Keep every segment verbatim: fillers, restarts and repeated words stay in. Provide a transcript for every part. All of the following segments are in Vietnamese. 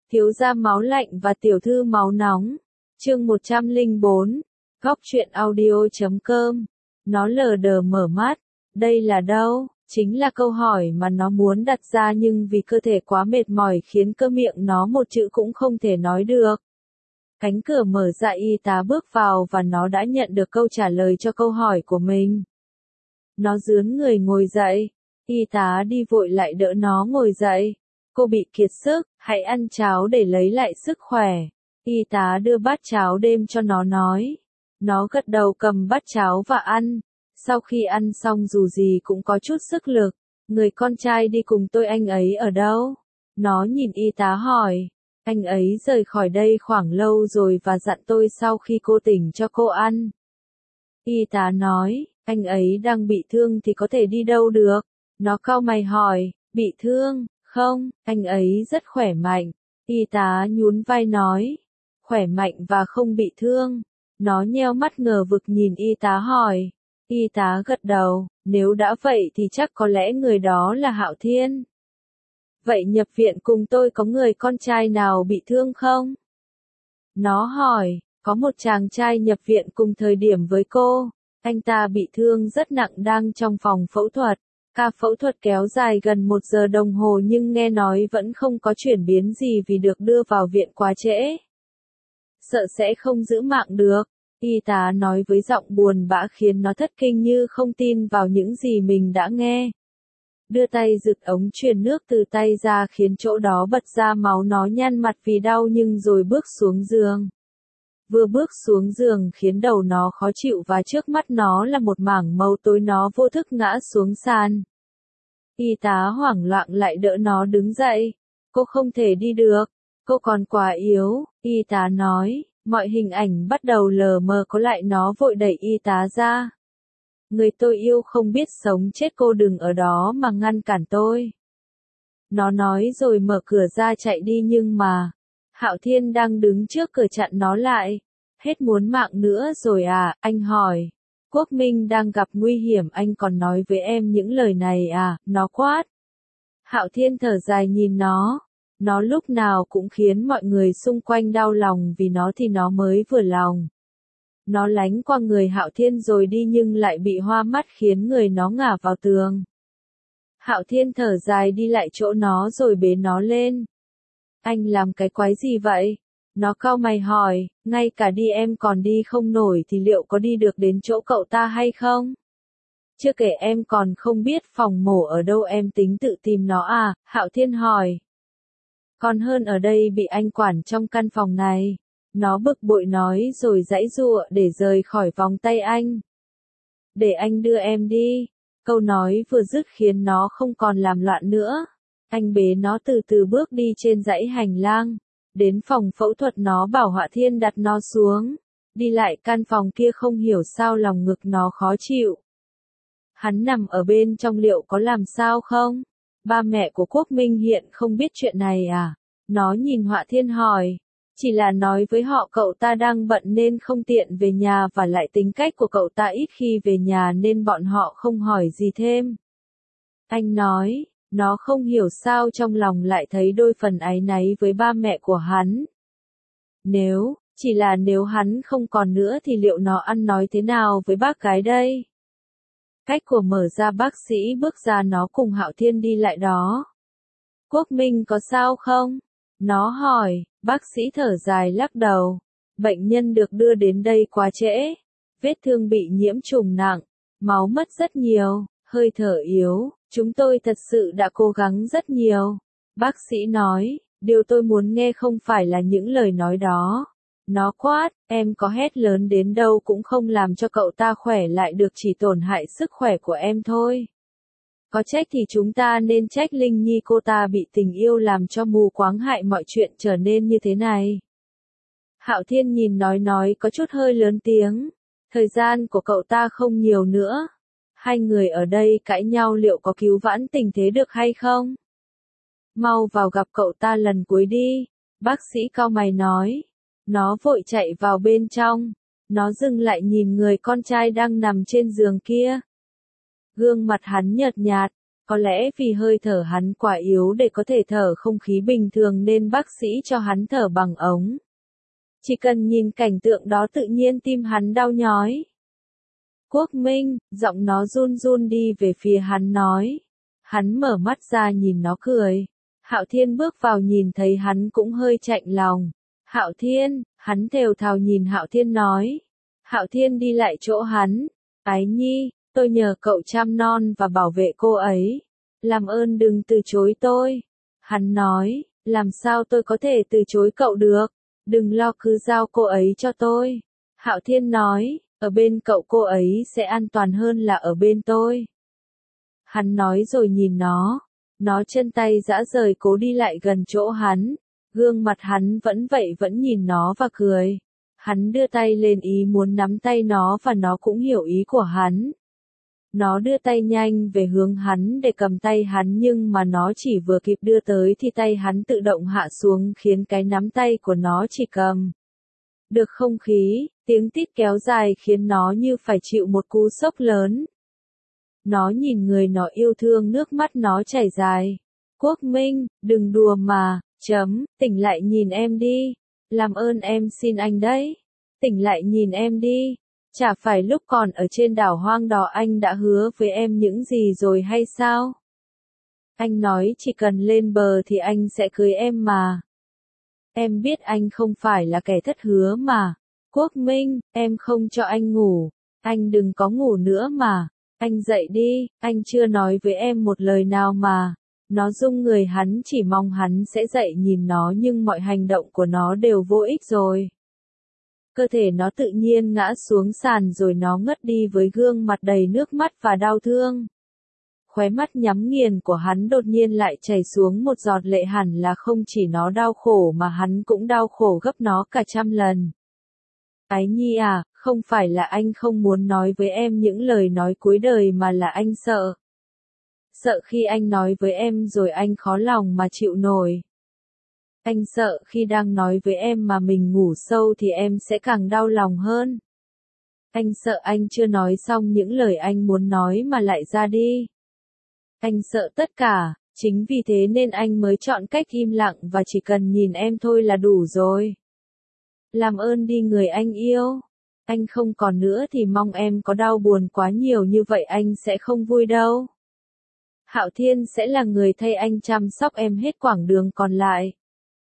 Thiếu gia máu lạnh và tiểu thư máu nóng. Chương một trăm lẻ bốn. Góc truyện audio chấm com. Nó lờ đờ mở mắt. Đây là đâu? Chính là câu hỏi mà nó muốn đặt ra, nhưng vì cơ thể quá mệt mỏi khiến cơ miệng nó một chữ cũng không thể nói được. Cánh cửa mở ra, y tá bước vào và nó đã nhận được câu trả lời cho câu hỏi của mình. Nó rướn người ngồi dậy. Y tá đi vội lại đỡ nó ngồi dậy. Cô bị kiệt sức, hãy ăn cháo để lấy lại sức khỏe. Y tá đưa bát cháo đêm cho nó nói. Nó gật đầu cầm bát cháo và ăn. Sau khi ăn xong dù gì cũng có chút sức lực. Người con trai đi cùng tôi, anh ấy ở đâu? Nó nhìn y tá hỏi. Anh ấy rời khỏi đây khoảng lâu rồi và dặn tôi sau khi cô tỉnh cho cô ăn. Y tá nói, anh ấy đang bị thương thì có thể đi đâu được? Nó cau mày hỏi, bị thương? Không, anh ấy rất khỏe mạnh. Y tá nhún vai nói, khỏe mạnh và không bị thương. Nó nheo mắt ngờ vực nhìn y tá hỏi. Y tá gật đầu, nếu đã vậy thì chắc có lẽ người đó là Hạo Thiên. Vậy nhập viện cùng tôi có người con trai nào bị thương không? Nó hỏi, có một chàng trai nhập viện cùng thời điểm với cô. Anh ta bị thương rất nặng, đang trong phòng phẫu thuật. Ca phẫu thuật kéo dài gần một giờ đồng hồ nhưng nghe nói vẫn không có chuyển biến gì vì được đưa vào viện quá trễ. Sợ sẽ không giữ mạng được. Y tá nói với giọng buồn bã khiến nó thất kinh như không tin vào những gì mình đã nghe. Đưa tay giựt ống truyền nước từ tay ra khiến chỗ đó bật ra máu, nó nhăn mặt vì đau nhưng rồi bước xuống giường. Vừa bước xuống giường khiến đầu nó khó chịu và trước mắt nó là một mảng màu tối, nó vô thức ngã xuống sàn. Y tá hoảng loạn lại đỡ nó đứng dậy. Cô không thể đi được. Cô còn quá yếu, y tá nói. Mọi hình ảnh bắt đầu lờ mờ có lại, nó vội đẩy y tá ra. Người tôi yêu không biết sống chết, cô đừng ở đó mà ngăn cản tôi. Nó nói rồi mở cửa ra chạy đi nhưng mà Hạo Thiên đang đứng trước cửa chặn nó lại. Hết muốn mạng nữa rồi à? Anh hỏi. Quốc Minh đang gặp nguy hiểm, anh còn nói với em những lời này à? Nó quát. Hạo Thiên thở dài nhìn nó. Nó lúc nào cũng khiến mọi người xung quanh đau lòng, vì nó thì nó mới vừa lòng. Nó lánh qua người Hạo Thiên rồi đi nhưng lại bị hoa mắt khiến người nó ngả vào tường. Hạo Thiên thở dài đi lại chỗ nó rồi bế nó lên. Anh làm cái quái gì vậy? Nó cau mày hỏi, ngay cả đi em còn đi không nổi thì liệu có đi được đến chỗ cậu ta hay không? Chưa kể em còn không biết phòng mổ ở đâu, em tính tự tìm nó à? Hạo Thiên hỏi. Còn hơn ở đây bị anh quản trong căn phòng này. Nó bực bội nói rồi giãy giụa để rời khỏi vòng tay anh. Để anh đưa em đi. Câu nói vừa dứt khiến nó không còn làm loạn nữa. Anh bế nó từ từ bước đi trên dãy hành lang. Đến phòng phẫu thuật, nó bảo Hạo Thiên đặt nó xuống. Đi lại căn phòng kia không hiểu sao lòng ngực nó khó chịu. Hắn nằm ở bên trong liệu có làm sao không? Ba mẹ của Quốc Minh hiện không biết chuyện này à? Nó nhìn Hạo Thiên hỏi. Chỉ là nói với họ cậu ta đang bận nên không tiện về nhà, và lại tính cách của cậu ta ít khi về nhà nên bọn họ không hỏi gì thêm. Anh nói, nó không hiểu sao trong lòng lại thấy đôi phần áy náy với ba mẹ của hắn. Nếu, chỉ là nếu hắn không còn nữa thì liệu nó ăn nói thế nào với bác gái đây? Cách của mở ra, bác sĩ bước ra, nó cùng Hạo Thiên đi lại đó. Quốc Minh có sao không? Nó hỏi. Bác sĩ thở dài lắc đầu. Bệnh nhân được đưa đến đây quá trễ. Vết thương bị nhiễm trùng nặng. Máu mất rất nhiều. Hơi thở yếu. Chúng tôi thật sự đã cố gắng rất nhiều. Bác sĩ nói. Điều tôi muốn nghe không phải là những lời nói đó. Nó quát. Em có hét lớn đến đâu cũng không làm cho cậu ta khỏe lại được, chỉ tổn hại sức khỏe của em thôi. Có trách thì chúng ta nên trách Linh Nhi, cô ta bị tình yêu làm cho mù quáng, hại mọi chuyện trở nên như thế này. Hạo Thiên nhìn nói nói có chút hơi lớn tiếng. Thời gian của cậu ta không nhiều nữa. Hai người ở đây cãi nhau liệu có cứu vãn tình thế được hay không? Mau vào gặp cậu ta lần cuối đi. Bác sĩ cau mày nói. Nó vội chạy vào bên trong. Nó dừng lại nhìn người con trai đang nằm trên giường kia. Gương mặt hắn nhợt nhạt, Có lẽ vì hơi thở hắn quá yếu để có thể thở không khí bình thường nên bác sĩ cho hắn thở bằng ống. Chỉ cần nhìn cảnh tượng đó tự nhiên tim hắn đau nhói. Quốc Minh, giọng nó run run đi về phía hắn nói. Hắn mở mắt ra nhìn nó cười. Hạo Thiên bước vào nhìn thấy hắn cũng hơi chạnh lòng. Hạo Thiên, hắn thều thào nhìn Hạo Thiên nói. Hạo Thiên đi lại chỗ hắn. Ái Nhi, tôi nhờ cậu chăm non và bảo vệ cô ấy. Làm ơn đừng từ chối tôi. Hắn nói, làm sao tôi có thể từ chối cậu được. Đừng lo, cứ giao cô ấy cho tôi. Hạo Thiên nói, ở bên cậu cô ấy sẽ an toàn hơn là ở bên tôi. Hắn nói rồi nhìn nó. Nó chân tay rã rời cố đi lại gần chỗ hắn. Gương mặt hắn vẫn vậy vẫn nhìn nó và cười. Hắn đưa tay lên ý muốn nắm tay nó và nó cũng hiểu ý của hắn. Nó đưa tay nhanh về hướng hắn để cầm tay hắn nhưng mà nó chỉ vừa kịp đưa tới thì tay hắn tự động hạ xuống khiến cái nắm tay của nó chỉ cầm được không khí, tiếng tít kéo dài khiến nó như phải chịu một cú sốc lớn. Nó nhìn người nó yêu thương nước mắt nó chảy dài. Quốc Minh, đừng đùa mà, chấm, tỉnh lại nhìn em đi. Làm ơn em xin anh đấy. Tỉnh lại nhìn em đi. Chả phải lúc còn ở trên đảo hoang đỏ anh đã hứa với em những gì rồi hay sao? Anh nói chỉ cần lên bờ thì anh sẽ cưới em mà. Em biết anh không phải là kẻ thất hứa mà. Quốc Minh, em không cho anh ngủ. Anh đừng có ngủ nữa mà. Anh dậy đi, anh chưa nói với em một lời nào mà. Nó rung người hắn chỉ mong hắn sẽ dậy nhìn nó nhưng mọi hành động của nó đều vô ích rồi. Cơ thể nó tự nhiên ngã xuống sàn rồi nó ngất đi với gương mặt đầy nước mắt và đau thương. Khóe mắt nhắm nghiền của hắn đột nhiên lại chảy xuống một giọt lệ hẳn là không chỉ nó đau khổ mà hắn cũng đau khổ gấp nó cả trăm lần. Ái Nhi à, không phải là anh không muốn nói với em những lời nói cuối đời mà là anh sợ. Sợ khi anh nói với em rồi anh khó lòng mà chịu nổi. Anh sợ khi đang nói với em mà mình ngủ sâu thì em sẽ càng đau lòng hơn. Anh sợ anh chưa nói xong những lời anh muốn nói mà lại ra đi. Anh sợ tất cả, chính vì thế nên anh mới chọn cách im lặng và chỉ cần nhìn em thôi là đủ rồi. Làm ơn đi người anh yêu. Anh không còn nữa thì mong em có đau buồn quá nhiều như vậy anh sẽ không vui đâu. Hạo Thiên sẽ là người thay anh chăm sóc em hết quãng đường còn lại.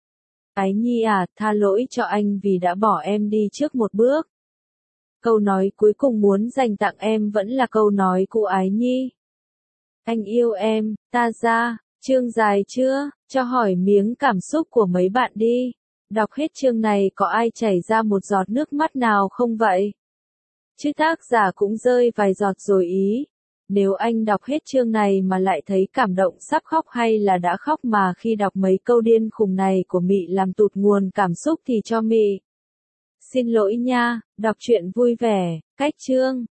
Ái Nhi à, tha lỗi cho anh vì đã bỏ em đi trước một bước. Câu nói cuối cùng muốn dành tặng em vẫn là câu nói của Ái Nhi. Anh yêu em, ta ra, chương dài chưa, cho hỏi miếng cảm xúc của mấy bạn đi. Đọc hết chương này có ai chảy ra một giọt nước mắt nào không vậy? Chứ tác giả cũng rơi vài giọt rồi ý. Nếu anh đọc hết chương này mà lại thấy cảm động sắp khóc hay là đã khóc mà khi đọc mấy câu điên khùng này của Mị làm tụt nguồn cảm xúc thì cho Mị xin lỗi nha, đọc truyện vui vẻ, cách chương.